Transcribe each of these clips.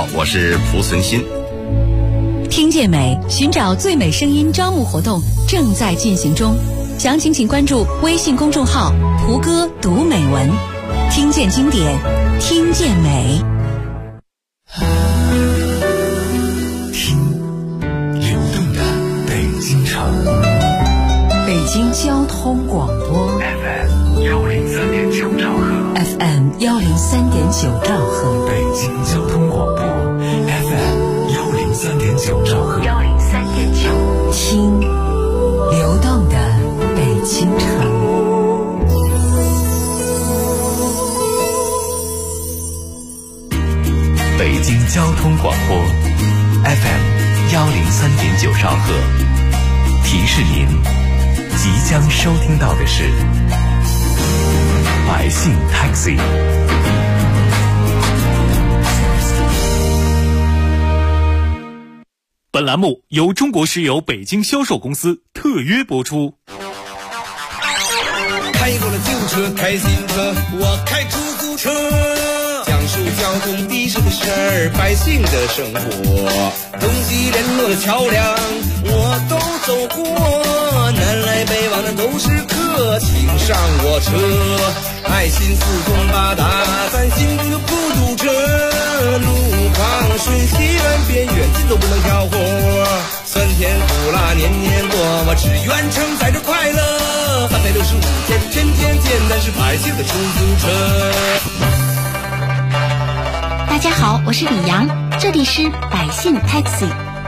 好，我是蒲存昕。 听见美，寻找最美声音招募活动正在进行中，详情请关注微信公众号蒲哥读美文，听见经典，听见美。 听流动的北京城， 北京交通广播 FM103.9兆赫 ，FM103.9兆赫， 北京交通广播 FM103.9兆赫 ，103.9，听流动的北京城。 北京交通广播 FM103.9兆赫，提示您即将收听到的是百姓 Taxi。 本栏目由中国石油北京销售公司特约播出。 开过了旧车，开新车，我开出租车，讲述交通的士的事儿，百姓的生活，东西联络的桥梁我都走过，南来北往的都是客，请上我车，爱心四通八达，咱心中就不堵车，路旁顺西南边远近都不能挑活，酸甜苦辣年年过，我只愿承载着快乐，365天天天天，咱是百姓的出租车。 大家好，我是李阳，这里是百姓 Taxi。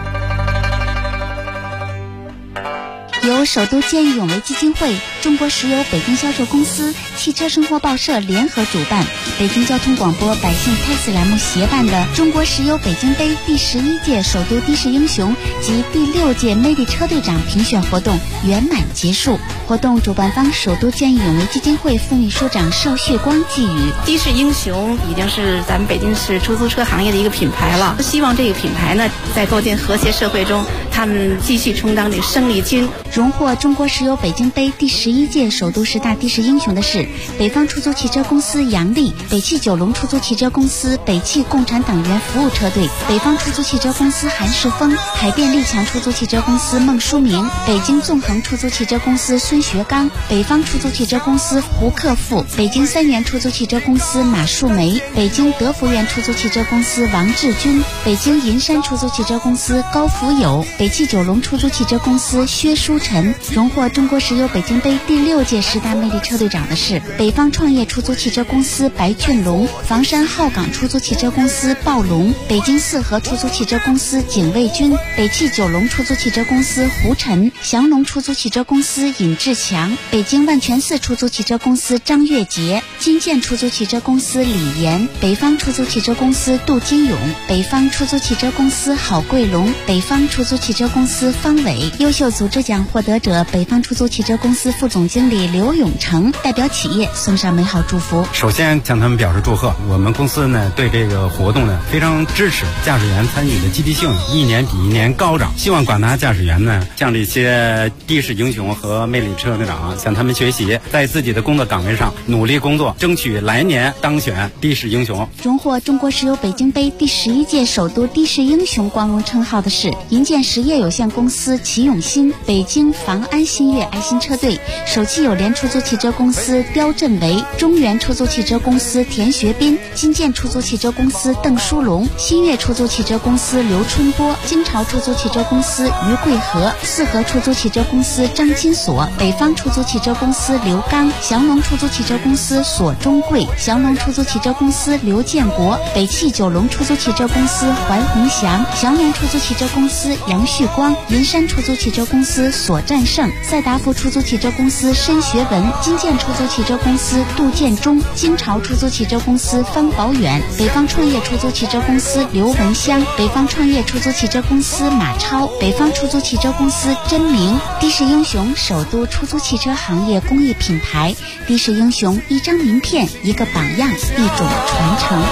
由首都见义勇为基金会、中国石油北京销售公司、汽车生活报社联合主办，北京交通广播百姓 Taxi 栏目协办的中国石油北京杯第11届首都的士英雄及第6届魅力车队长评选活动圆满结束。活动主办方首都见义勇为基金会副秘书长邵旭光寄语： 的士英雄已经是咱们北京市出租车行业的一个品牌了，希望这个品牌呢，在构建和谐社会中，他们继续充当这生力军。 荣获中国石油北京杯第11届首都10大的士英雄的是北方出租汽车公司杨丽、北汽九龙出租汽车公司、北汽共产党员服务车队、北方出租汽车公司韩世峰、海淀力强出租汽车公司孟书明、北京纵横出租汽车公司孙学刚、北方出租汽车公司胡克富、北京三元出租汽车公司马树梅、北京德福苑出租汽车公司王志军、北京银山出租汽车公司高福友、北汽九龙出租汽车公司薛书晨。荣获中国石油北京杯第6届10大魅力车队长的是北方创业出租汽车公司白俊龙、房山浩港出租汽车公司鲍龙、北京四合出租汽车公司景卫军、北汽九龙出租汽车公司胡晨、祥龙出租汽车公司尹志强、北京万泉寺出租汽车公司张月杰、金建出租汽车公司李岩、北方出租汽车公司杜金勇、北方出租汽车公司郝桂龙、北方出租汽车公司方伟。优秀组织奖获得者北方出租汽车公司副总经理刘永成代表企业送上美好祝福。 首先向他们表示祝贺，我们公司呢对这个活动呢非常支持，驾驶员参与的积极性一年比一年高涨，希望广大驾驶员呢向这些的士英雄和魅力车队长向他们学习，在自己的工作岗位上努力工作，争取来年当选的士英雄。 荣获中国石油北京杯第11届首都的士英雄光荣称号的是银建实业有限公司齐永新、北京房安新月爱心车队、首汽友联出租汽车公司刁振维、中原出租汽车公司田学斌、金建出租汽车公司邓书龙、新月出租汽车公司刘春波、金朝出租汽车公司于桂和、四合出租汽车公司张金锁、北方出租汽车公司刘刚、祥龙出租汽车公司索中贵、祥龙出租汽车公司刘建国、北汽九龙出租汽车公司怀宏祥、祥龙出租汽车公司杨旭光、银山出租汽车公司索战胜、赛达福出租汽车公司申学文、金建出租汽车公司杜建中、金朝出租汽车公司方宝远、北方创业出租汽车公司刘文香、北方创业出租汽车公司马超、北方出租汽车公司真明。的士英雄首都出租汽车行业公益品牌，的士英雄一张名片，一个榜样，一种传承。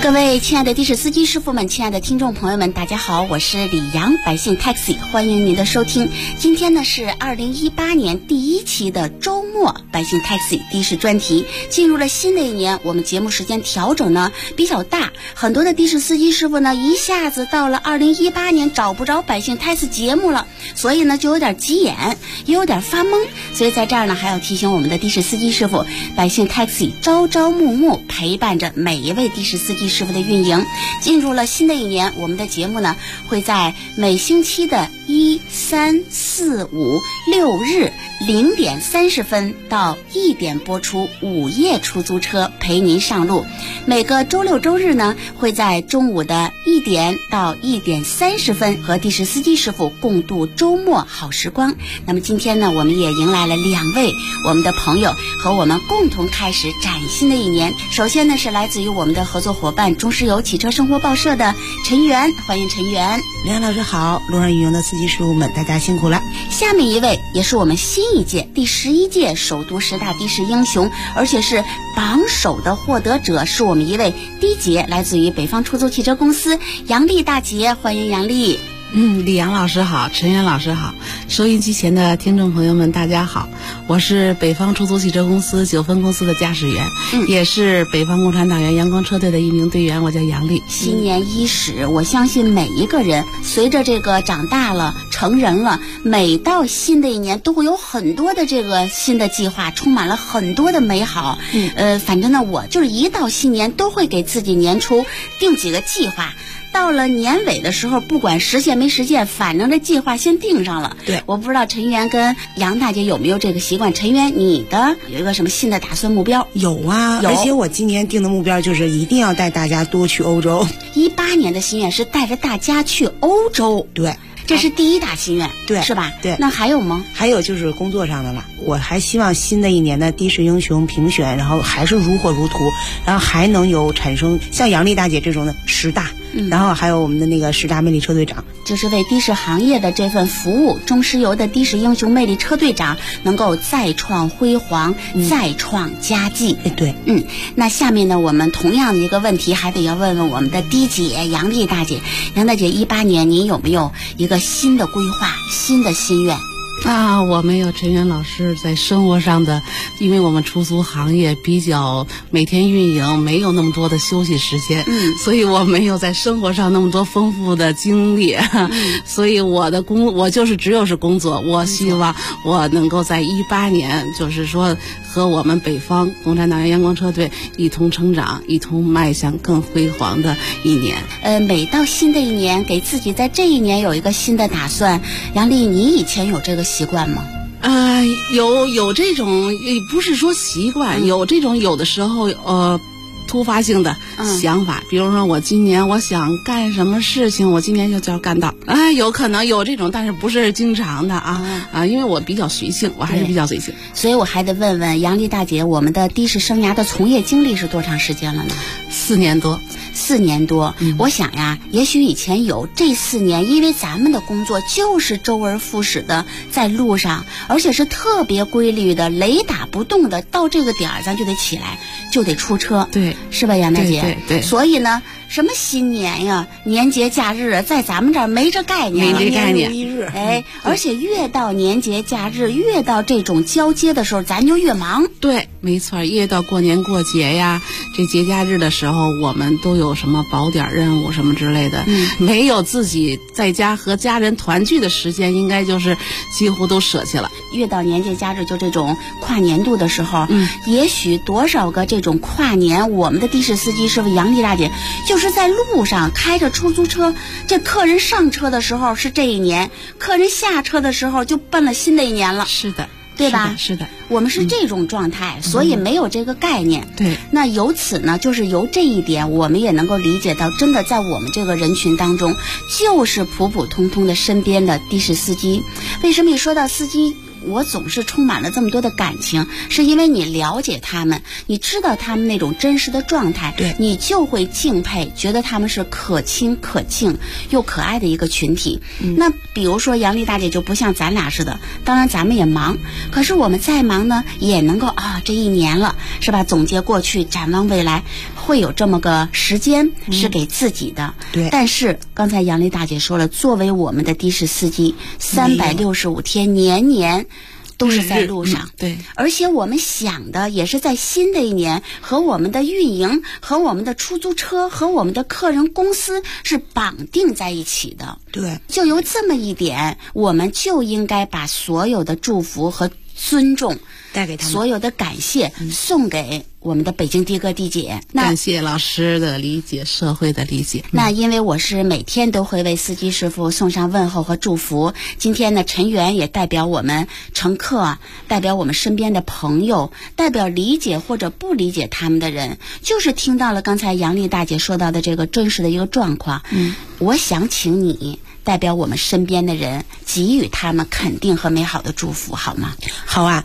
各位亲爱的的士司机师傅们，亲爱的听众朋友们，大家好，我是李阳，百姓 Taxi， 欢迎您的收听。今天呢是2018年第1期的周末百姓 Taxi 的士专题。进入了新的一年，我们节目时间调整呢比较大，很多的的士司机师傅呢一下子到了2018年找不着百姓 Taxi 节目了，所以呢就有点急眼，也有点发懵。所以在这儿呢还要提醒我们的的士司机师傅，百姓 Taxi 朝朝暮暮陪伴着每一位的士司机师傅的运营。进入了新的一年，我们的节目呢会在每星期的1、3、4、5、6日0点30分到1点播出午夜出租车陪您上路。每个周六周日呢会在中午的1点到1点30分和的士司机师傅共度周末好时光。那么今天呢我们也迎来了2位我们的朋友，和我们共同开始崭新的一年。首先呢是来自于我们的合作伙伴中石油汽车生活报社的陈源，欢迎陈源。 梁老师好，路上运营的司机师傅们大家辛苦了。 下面一位也是我们新一届第11届首都10大的士英雄，而且是榜首的获得者，是我们一位的姐，来自于北方出租汽车公司杨丽大姐，欢迎杨丽。 李阳老师好，陈源老师好，收音机前的听众朋友们大家好，我是北方出租汽车公司9分公司的驾驶员，也是北方共产党员阳光车队的一名队员，我叫杨丽。 新年伊始，我相信每一个人随着这个长大了成人了，每到新的一年都会有很多的这个新的计划，充满了很多的美好。反正呢我就是一到新年都会给自己年初定几个计划，到了年尾的时候不管实现没实现，反正这计划先定上了。 对， 我不知道陈源跟杨大姐有没有这个习惯。陈源，你的有一个什么新的打算目标？ 有啊，而且我今年定的目标就是一定要带大家多去欧洲。 18年的心愿是带着大家去欧洲。 对， 这是第一大心愿， 对， 是吧？ 对。 那还有吗？ 还有就是工作上的了，我还希望新的一年的的士英雄评选，然后还是如火如荼，然后还能有产生像杨丽大姐这种的10大。然后还有我们的那个10大魅力车队长， 就是为的士行业的这份服务，中石油的的士英雄魅力车队长能够再创辉煌，再创佳绩。 对， 那下面呢，我们同样的一个问题还得要问问我们的的姐杨丽大姐。杨大姐，18年您有没有一个新的规划、新的心愿？ 我没有陈源老师在生活上的，因为我们出租行业比较每天运营，没有那么多的休息时间，所以我没有在生活上那么多丰富的经历，所以我就是只有是工作。我希望我能够在18年，就是说和我们北方共产党员阳光车队一同成长，一同迈向更辉煌的一年。 每到新的一年，给自己在这一年有一个新的打算。杨丽，你以前有这个习惯吗？ 有这种，不是说习惯，有这种有的时候突发性的想法，比如说我今年我想干什么事情，我今年就要干到，有可能有这种，但是不是经常的因为我比较随性，我还是比较随性， 所以我还得问问杨丽大姐，我们的的士生涯的从业经历是多长时间了呢 ？4年多。 4年多，我想呀，也许以前有，这4年因为咱们的工作就是周而复始的在路上，而且是特别规律的，雷打不动的，到这个点儿咱就得起来，就得出车， 对， 是吧，杨大姐？ 对。 所以呢，什么新年呀、年节假日啊，在咱们这儿没这概念， 没这概念。 而且越到年节假日，越到这种交接的时候，咱就越忙。 对，没错，越到过年过节呀，这节假日的时候，我们都有什么宝点任务什么之类的，没有自己在家和家人团聚的时间，应该就是几乎都舍弃了。 越到年节假日，就这种跨年度的时候，也许多少个这种跨年，我们的的士司机师傅杨丽大姐就是在路上开着出租车，这客人上车的时候是这一年，客人下车的时候就奔了新的一年了。 是的， 对吧？ 是的， 我们是这种状态，所以没有这个概念。 对， 那由此呢，就是由这一点，我们也能够理解到，真的在我们这个人群当中，就是普普通通的身边的的士司机。为什么一说到司机， 我总是充满了这么多的感情，是因为你了解他们，你知道他们那种真实的状态， 对， 你就会敬佩，觉得他们是可亲可敬又可爱的一个群体。那比如说杨丽大姐就不像咱俩似的，当然咱们也忙，可是我们再忙呢，也能够这一年了，是吧？总结过去，展望未来，会有这么个时间是给自己的。 对。 但是刚才杨丽大姐说了，作为我们的的士司机，365天，年年都是在路上， 对， 而且我们想的也是在新的一年和我们的运营、和我们的出租车、和我们的客人公司是绑定在一起的。 对， 就由这么一点，我们就应该把所有的祝福和尊重带给他们， 所有的感谢送给我们的北京的哥的姐。 感谢老师的理解，社会的理解。 那因为我是每天都会为司机师傅送上问候和祝福，今天呢，陈员也代表我们乘客，代表我们身边的朋友，代表理解或者不理解他们的人，就是听到了刚才杨丽大姐说到的这个真实的一个状况。我想请你代表我们身边的人，给予他们肯定和美好的祝福，好吗？ 好啊。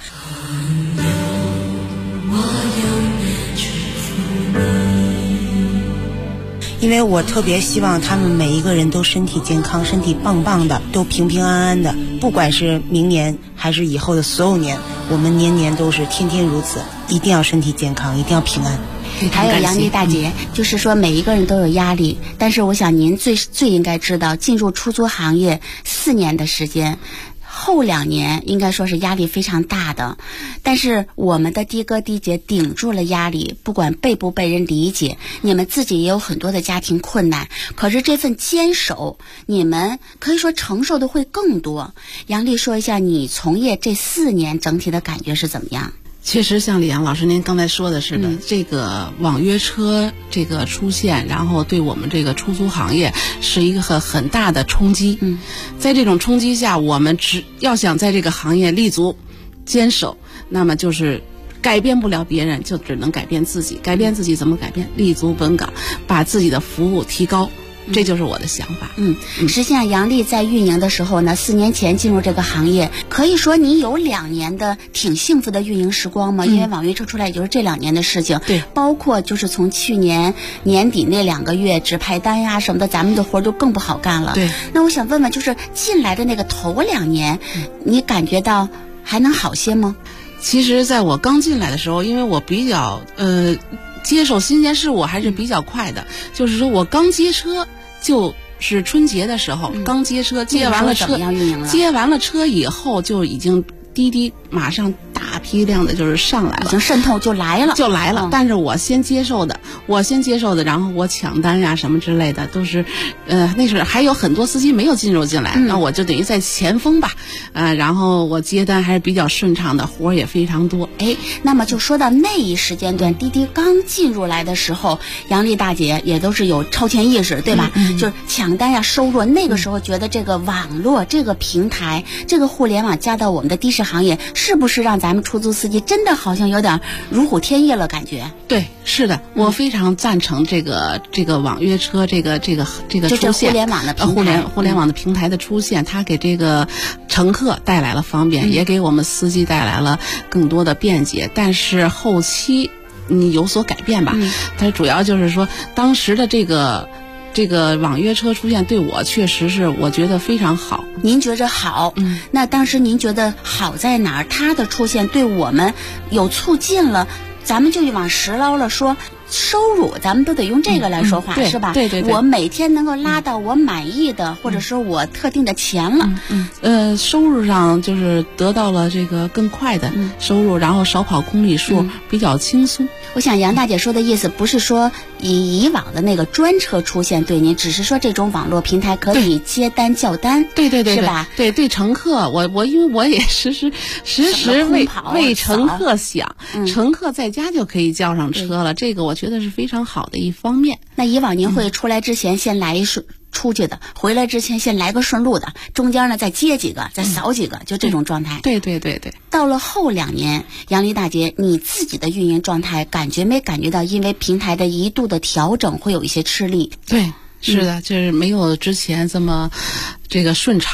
因为我特别希望他们每一个人都身体健康，身体棒棒的，都平平安安的，不管是明年还是以后的所有年，我们年年都是天天如此，一定要身体健康，一定要平安。 还有杨丽大姐，就是说每一个人都有压力，但是我想您最应该知道，进入出租行业4年的时间，后2年应该说是压力非常大的，但是我们的的哥的姐顶住了压力，不管被不被人理解，你们自己也有很多的家庭困难，可是这份坚守，你们可以说承受的会更多。杨丽说一下你从业这4年整体的感觉是怎么样？ 确实像李阳老师您刚才说的似的，这个网约车这个出现，然后对我们这个出租行业是一个很大的冲击。在这种冲击下，我们只要想在这个行业立足坚守，那么就是改变不了别人，就只能改变自己。改变自己怎么改变？立足本岗，把自己的服务提高。这就是我的想法。 实际上杨丽在运营的时候呢，4年前进入这个行业，可以说你有2年的挺幸福的运营时光嘛，因为网约车出来也就是这2年的事情。 对， 包括就是从去年年底那2个月指派单呀什么的，咱们的活就更不好干了。 对， 那我想问问，就是进来的那个头2年，你感觉到还能好些吗？ 其实在我刚进来的时候，因为我比较接受新鲜事物还是比较快的，就是说我刚接车就是春节的时候，刚接车，接完了车，接完了车以后就已经滴滴马上大批量的就是上来了， 已经渗透就来了。 但是我先接受的，然后我抢单呀什么之类的都是，那时候还有很多司机没有进来，那我就等于在前锋吧，然后我接单还是比较顺畅的，活也非常多。 那么就说到那一时间段，滴滴刚进入来的时候，杨丽大姐也都是有超前意识，对吧？就是抢单呀、收入，那个时候觉得这个网络、这个平台、这个互联网加到我们的的士行业，是不是让咱们出租司机真的好像有点如虎添翼了感觉？ 对，是的，我非常赞成这个网约车这个出现， 互联网的平台， 互联网的平台的出现，它给这个乘客带来了方便，也给我们司机带来了更多的便捷。但是后期你有所改变吧？它主要就是说，当时的这个网约车出现，对我确实是我觉得非常好。 您觉着好？那当时您觉得好在哪儿？它的出现对我们有促进了，咱们就往实捞了说。收入咱们都得用这个来说话，是吧？ 对， 我每天能够拉到我满意的，或者说我特定的钱了。 收入上就是得到了这个更快的收入，然后少跑公里数，比较轻松。 我想杨大姐说的意思不是说以往的那个专车出现对您，只是说这种网络平台可以接单叫单， 对， 是吧？ 对乘客，我因为我也时时为乘客想，乘客在家就可以叫上车了，这个我觉得是非常好的一方面。 那以往您会出来之前先来一出去的，回来之前先来个顺路的，中间呢再接几个，再扫几个，就这种状态。 对。 到了后2年，杨丽大姐，你自己的运营状态感觉到因为平台的一度的调整会有一些吃力？ 对，是的，就是没有之前这么这个顺畅了。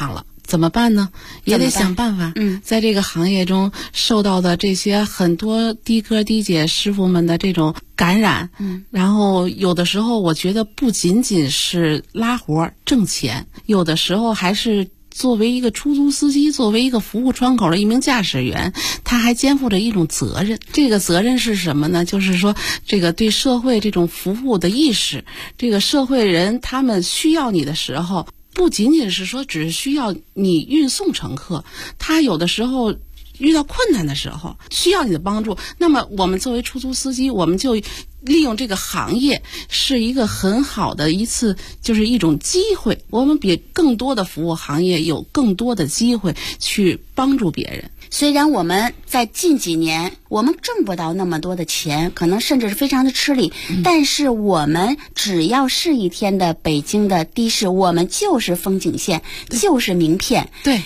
怎么办呢？也得想办法。在这个行业中受到的这些很多的哥的姐师傅们的这种感染，然后有的时候我觉得不仅仅是拉活挣钱，有的时候还是作为一个出租司机，作为一个服务窗口的一名驾驶员，他还肩负着一种责任。这个责任是什么呢？就是说这个对社会这种服务的意识，这个社会人他们需要你的时候，不仅仅是说只需要你运送乘客，他有的时候遇到困难的时候需要你的帮助，那么我们作为出租司机，我们就利用这个行业是一个很好的就是一种机会，我们比更多的服务行业有更多的机会去帮助别人。 虽然我们在近几年我们挣不到那么多的钱，可能甚至是非常的吃力，但是我们只要是一天的北京的的士，我们就是风景线，就是名片。 对，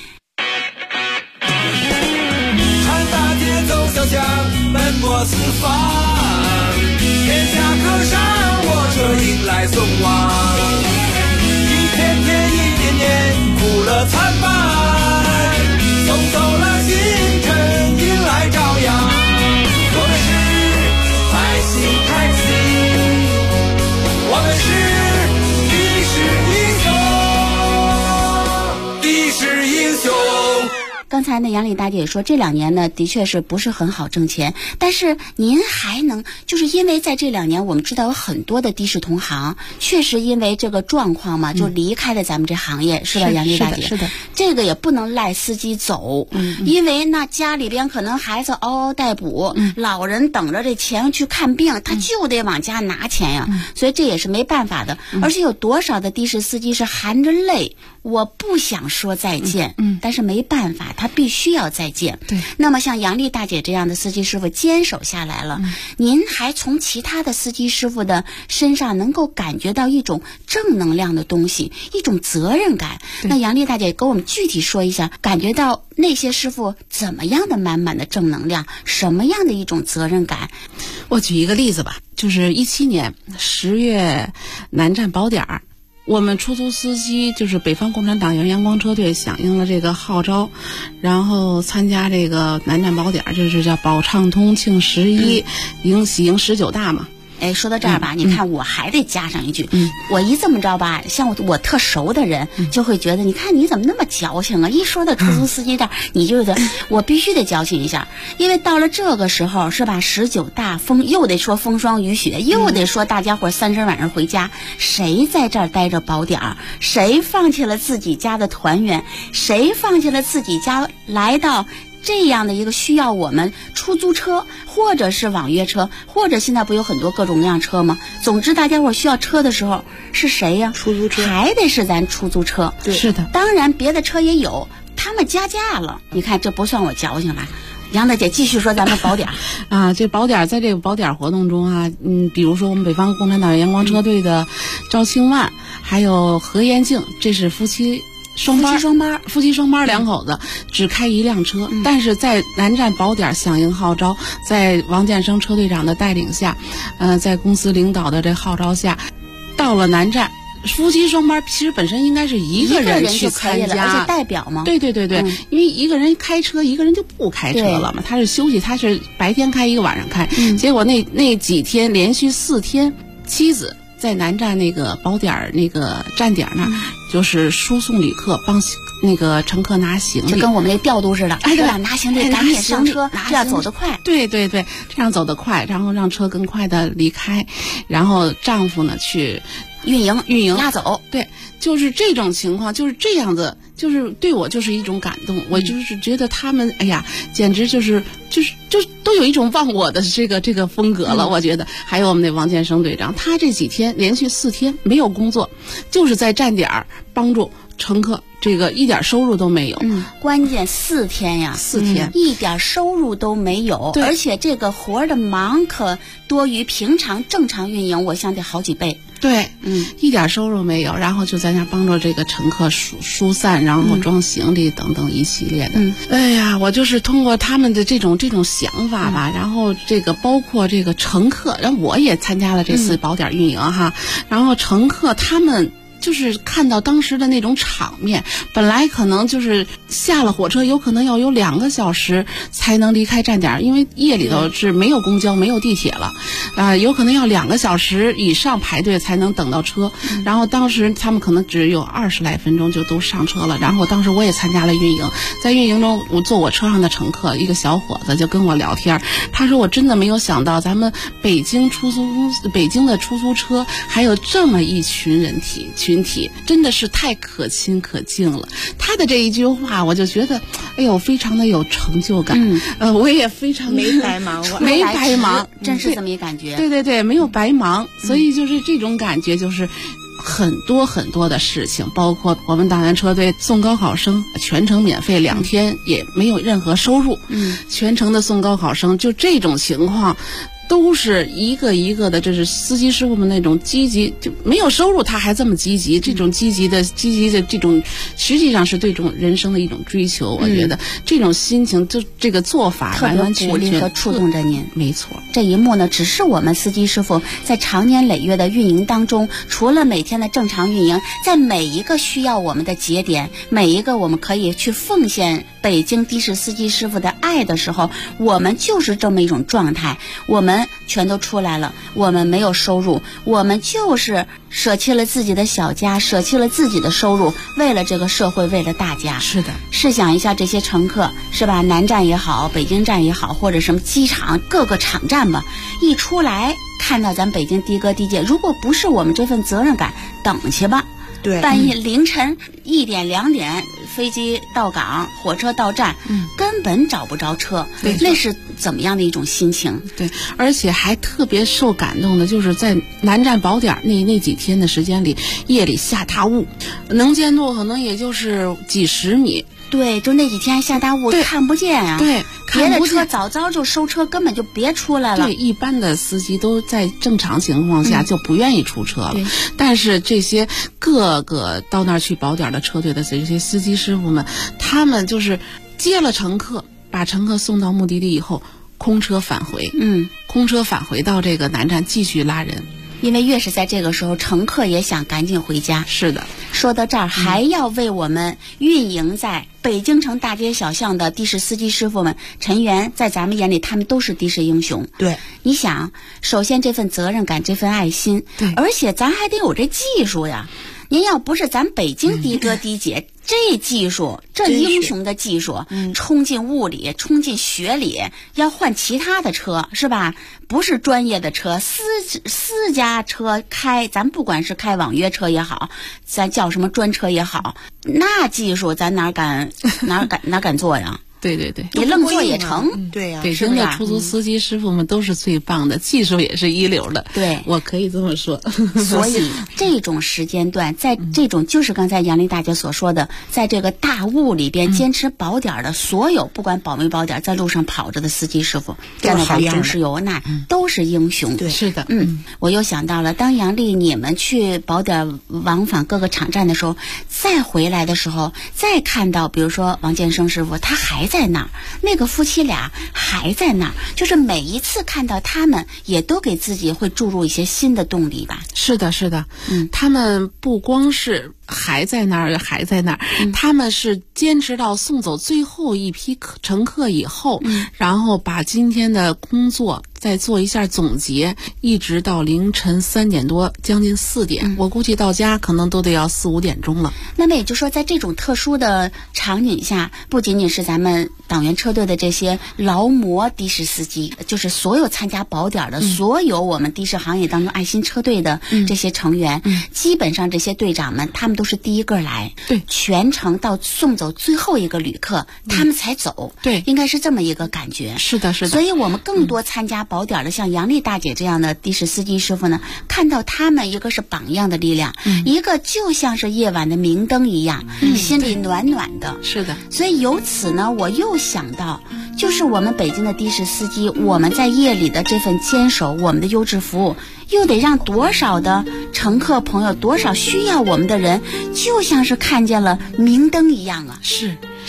看大街走小巷，奔波四方，天下客商，我这迎来送往，一天天一年年，苦乐参半，送走了星辰，迎来朝阳。我们是百姓开心，我们是的士英雄。 刚才呢，杨丽大姐也说，这2年呢，的确是不是很好挣钱，但是您还能，就是因为在这2年，我们知道有很多的的士同行，确实因为这个状况嘛，就离开了咱们这行业，是吧，杨丽大姐？ 是的。 这个也不能赖司机走，因为那家里边可能孩子嗷嗷待哺，老人等着这钱去看病，他就得往家拿钱呀，所以这也是没办法的。而且有多少的的士司机是含着泪，我不想说再见，但是没办法，他必须要再见。 对。 那么像杨丽大姐这样的司机师傅坚守下来了，您还从其他的司机师傅的身上能够感觉到一种正能量的东西，一种责任感。那杨丽大姐给我们具体说一下，感觉到那些师傅怎么样的满满的正能量，什么样的一种责任感？ 我举一个例子吧，就是17年10月南站宝点儿，我们出租司机就是北方共产党员阳光车队响应了这个号召，然后参加这个南站宝点儿，就是叫保畅通庆11，喜迎19大嘛。 哎，说到这儿吧，你看我还得加上一句，我一这么着吧，像我特熟的人就会觉得，你看你怎么那么矫情啊？一说到出租司机这儿，你就觉得我必须得矫情一下，因为到了这个时候是吧，19大又得说风霜雨雪，又得说大家伙3声晚上回家，谁在这儿待着宝点儿？谁放弃了自己家的团圆？谁放弃了自己家来到这样的一个需要我们出租车或者是网约车，或者现在不有很多各种各样车吗？总之大家伙需要车的时候是谁呀？ 出租车还得是咱出租车。 对，是的。 当然别的车也有，他们加价了，你看这不算我矫情吧？杨大姐继续说咱们宝点啊，这宝点在这个宝点活动中啊，比如说我们北方共产党员阳光车队的赵庆万还有何延静，这是夫妻双班2口子只开1辆车，但是在南站宝点响应号召，在王建生车队长的带领下，在公司领导的这号召下，到了南站，夫妻双班其实本身应该是一个人去参加， 而且代表嘛。 对，因为一个人开车，一个人就不开车了嘛，他是休息，他是白天开一个晚上开，结果那几天连续4天，妻子在南站那个宝点那个站点那儿，就是输送旅客，帮那个乘客拿行李， 就跟我们那调度似的。哎，对吧？拿行李赶紧上车，这样走得快。 对，这样走得快，然后让车更快的离开，然后丈夫呢去运营拉走。 对，就是这种情况，就是这样子，就是对我就是一种感动。我就是觉得他们，哎呀，简直就是都有一种忘我的这个风格了。我觉得还有我们那王建生队长，他这几天连续4天没有工作，就是在站点帮助乘客，这个一点收入都没有。 关键4天呀，4天一点收入都没有，而且这个活的忙可多于平常正常运营，我想得好几倍。 对，一点收入没有，然后就在那帮助这个乘客疏散，然后装行李等等一系列的。哎呀，我就是通过他们的这种想法吧，然后这个包括这个乘客，然后我也参加了这次宝点运营哈，然后乘客他们就是看到当时的那种场面，本来可能就是下了火车有可能要有2个小时才能离开站点，因为夜里头是没有公交没有地铁了，有可能要2个小时以上排队才能等到车，然后当时他们可能只有20来分钟就都上车了，然后当时我也参加了运营，在运营中我坐我车上的乘客一个小伙子就跟我聊天，他说我真的没有想到咱们北京的出租车还有这么一群群体，真的是太可亲可敬了。他的这一句话我就觉得哎呦非常的有成就感，我也非常没白忙， 没白忙，真是这么一感觉。 对，没有白忙，所以就是这种感觉，就是很多的事情，包括我们党员车队送高考生全程免费2天，也没有任何收入，全程的送高考生，就这种情况都是一个一个的，这是司机师傅们那种积极，就没有收入他还这么积极，这种积极的这种，实际上是对这种人生的一种追求。我觉得这种心情，就这个做法特别鼓励和触动着您。 没错， 这一幕呢，只是我们司机师傅在长年累月的运营当中，除了每天的正常运营，在每一个需要我们的节点，每一个我们可以去奉献北京的士司机师傅的爱的时候，我们就是这么一种状态，我们全都出来了，我们没有收入，我们就是舍弃了自己的小家，舍弃了自己的收入，为了这个社会，为了大家。 是的， 试想一下这些乘客，是吧？南站也好，北京站也好，或者什么机场各个场站吧，一出来看到咱北京的哥的姐，如果不是我们这份责任感，等去吧。 对， 半夜凌晨1点2点，飞机到港，火车到站，根本找不着车，那是怎么样的一种心情？ 对，而且还特别受感动的，就是在南站宝点那几天的时间里，夜里下大雾，能见度可能也就是几十米。 对，就那几天下大雾，看不见啊。 对， 别的车早就收车，根本就别出来了。 对，一般的司机都在正常情况下就不愿意出车了。但是这些各个到那儿去宝点的车队的这些司机师傅们，他们就是接了乘客，把乘客送到目的地以后，空车返回。空车返回到这个南站继续拉人。 因为越是在这个时候，乘客也想赶紧回家。 是的， 说到这儿，还要为我们运营在北京城大街小巷的的士司机师傅们、成员，在咱们眼里，他们都是的士英雄。 对， 你想，首先这份责任感，这份爱心， 对， 而且咱还得有这技术呀。您要不是咱北京的哥的姐，这技术，这英雄的技术，冲进雾里，冲进雪里，要换其他的车，是吧？不是专业的车，私家车开，咱不管是开网约车也好，咱叫什么专车也好，那技术咱哪敢做呀？ 对， 你愣做也成。 对呀， 北京的出租司机师傅们都是最棒的，技术也是一流的。 对， 我可以这么说。 所以这种时间段，在这种就是刚才杨丽大姐所说的，在这个大雾里边坚持保点的所有，不管保没保点，在路上跑着的司机师傅，站在咱中石油，那都是英雄。 对， 是的。 我又想到了，当杨丽你们去保点往返各个场站的时候，再回来的时候，再看到比如说王建生师傅，他还在那儿，那个夫妻俩还在那儿，就是每一次看到他们，也都给自己会注入一些新的动力吧。 是的，他们不光是还在那儿，他们是坚持到送走最后一批乘客以后，然后把今天的工作再做一下总结，一直到凌晨3点多，将近4点，我估计到家可能都得要4、5点钟了。 那么也就是说，在这种特殊的场景下，不仅仅是咱们党员车队的这些劳模的士司机，就是所有参加保点的，所有我们的士行业当中爱心车队的这些成员，基本上这些队长们，他们都是第一个来， 对， 全程到送走最后一个旅客，他们才走， 对， 应该是这么一个感觉。 是的。 所以我们更多参加保点的，像杨丽大姐这样的的士司机师傅呢，看到他们一个是榜样的力量，一个就像是夜晚的明灯一样，心里暖暖的。 是的。 所以由此呢，我又想到，就是我们北京的的士司机，我们在夜里的这份坚守，我们的优质服务，又得让多少的乘客朋友，多少需要我们的人，就像是看见了明灯一样啊。 是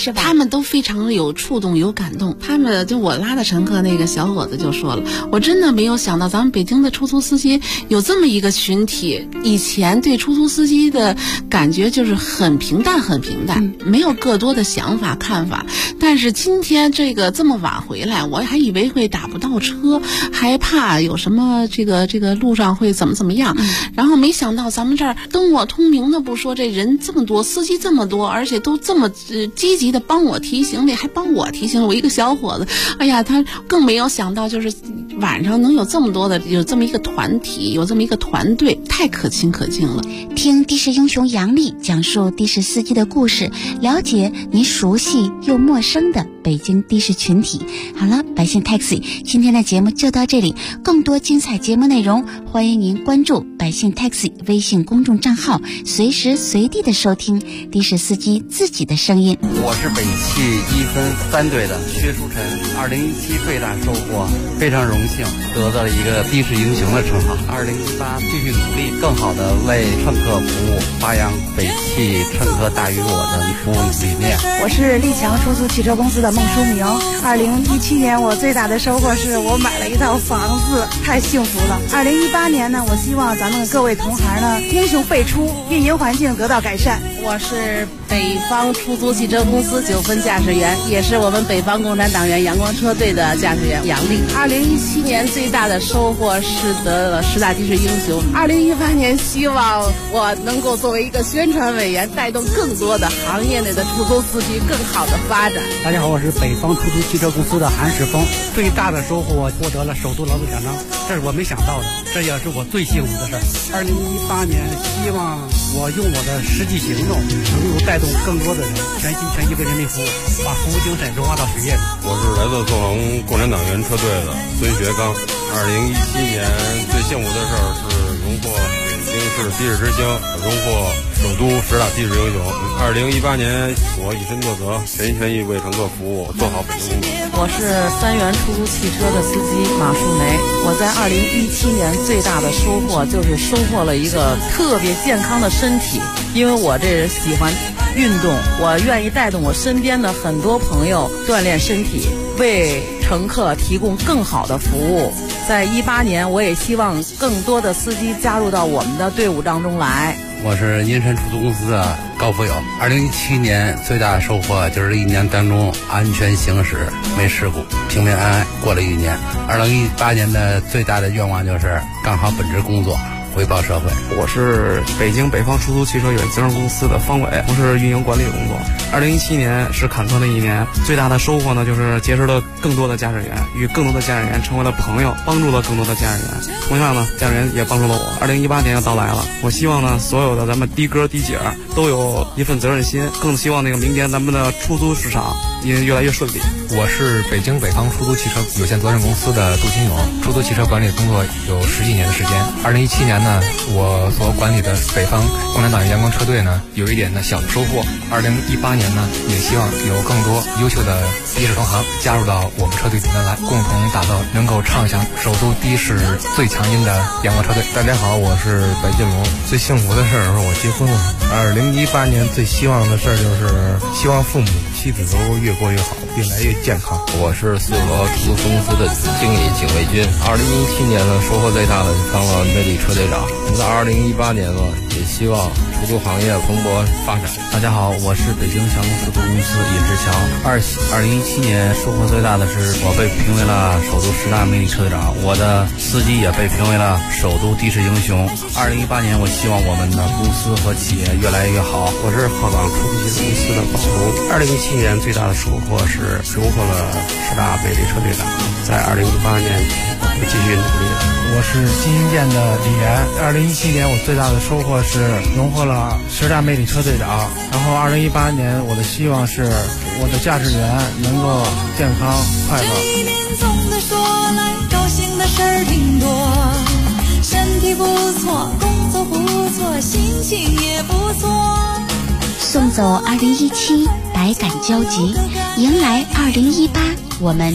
是吧？ 他们都非常有触动有感动。他们就我拉的乘客那个小伙子就说了，我真的没有想到咱们北京的出租司机有这么一个群体。以前对出租司机的感觉就是很平淡很平淡，没有更多的想法看法。但是今天这么晚回来，我还以为会打不到车，还怕有什么这个路上会怎么样，然后没想到咱们这儿灯火通明的不说，这人这么多，司机这么多，而且都这么积极的帮我提行李，还帮我提行李。我一个小伙子，哎呀，他更没有想到，就是晚上能有这么多的，有这么一个团体，有这么一个团队，太可亲可敬了。 听的士英雄杨丽讲述的士司机的故事，了解你熟悉又陌生的北京的士群体。好了，百姓 Taxi 今天的节目就到这里，更多精彩节目内容，欢迎您关注百姓 Taxi 微信公众账号，随时随地的收听的士司机自己的声音。 我是北汽1分3队的薛书晨，2017最大收获，非常荣幸得到了一个的士英雄的称号。2018继续努力，更好的为乘客服务，发扬北汽乘客大于我的服务理念。 我是立强出租汽车公司的孟书明。2017年我最大的收获是我买了一套房子，太幸福了。2018年呢，我希望咱们各位同行呢英雄辈出，运营环境得到改善。 我是北方出租汽车公司9分驾驶员，也是我们北方共产党员阳光车队的驾驶员杨丽。2017年最大的收获是得了10大的士英雄。2018年希望我能够作为一个宣传委员，带动更多的行业内的出租司机更好的发展。 大家好，我是北方出租汽车公司的韩世峰。最大的收获，我获得了首都劳动奖章，这是我没想到的，这也是我最幸福的事儿。2018年，希望我用我的实际行动，能够带动更多的人全心全意为人民服务，把服务精神融化到实业里。 我是来自凤凰共产党员车队的孙学刚。2017年最幸福的事儿是荣获北京市的士之星，荣获首都10大的士英雄。2018年，我以身作则，全心全意为乘客服务，做好本职工作。 我是3元出租汽车的司机马树梅。我在2017年最大的收获就是收获了一个特别健康的身体，因为我这人喜欢运动，我愿意带动我身边的很多朋友锻炼身体，为乘客提供更好的服务。在18年，我也希望更多的司机加入到我们的队伍当中来。 我是银山出租公司的高福友。2017年最大的收获就是1年当中安全行驶，没事故，平平安安过了1年。2018年的最大的愿望就是干好本职工作，回报社会。 我是北京北方出租汽车远经销公司的方伟，从事运营管理的工作。2017年是坎坷的1年，最大的收获呢就是结识了更多的驾驶员，与更多的驾驶员成为了朋友，帮助了更多的驾驶员。同样呢，驾驶员也帮助了我。2018年要到来了，我希望呢所有的咱们的哥的姐都有一份责任心，更希望明年咱们的出租市场也越来越顺利。 我是北京北方出租汽车有限责任公司的杜金勇，出租汽车管理工作有10几年的时间。2017年呢，我所管理的北方共产党员阳光车队呢，有一点的小的收获。2018年呢，也希望有更多优秀的的士同行加入到我们车队里面来，共同打造能够唱响首都的士最强音的阳光车队。 大家好，我是白金龙。最幸福的事儿是我结婚了。2018年最希望的事儿就是希望父母妻子都越过越好，越来越健康。 我是4河出租公司的经理景卫军。2017年呢，收获最大的是当了魅力车队长。在2018年呢，也希望出租行业蓬勃发展。 大家好，我是北京祥龙出租公司尹志强。2017年收获最大的是我被评为了首都10大魅力车队长，我的司机也被评为了首都的士英雄。2018年，我希望我们的公司和企业越来越好。 我是鹤岗出租汽车公司的宝龙。2017年最大的收获是荣获了10大魅力车队长，在2018年会继续努力的。 我是金鹰店的李岩。2017年我最大的收获是荣获了10大魅力车队长。然后2018年我的希望是我的驾驶员能够健康快乐。 这一年总的说来，高兴的事儿挺多，身体不错，工作不错，心情也不错。 送走2017，百感交集，迎来2018，我们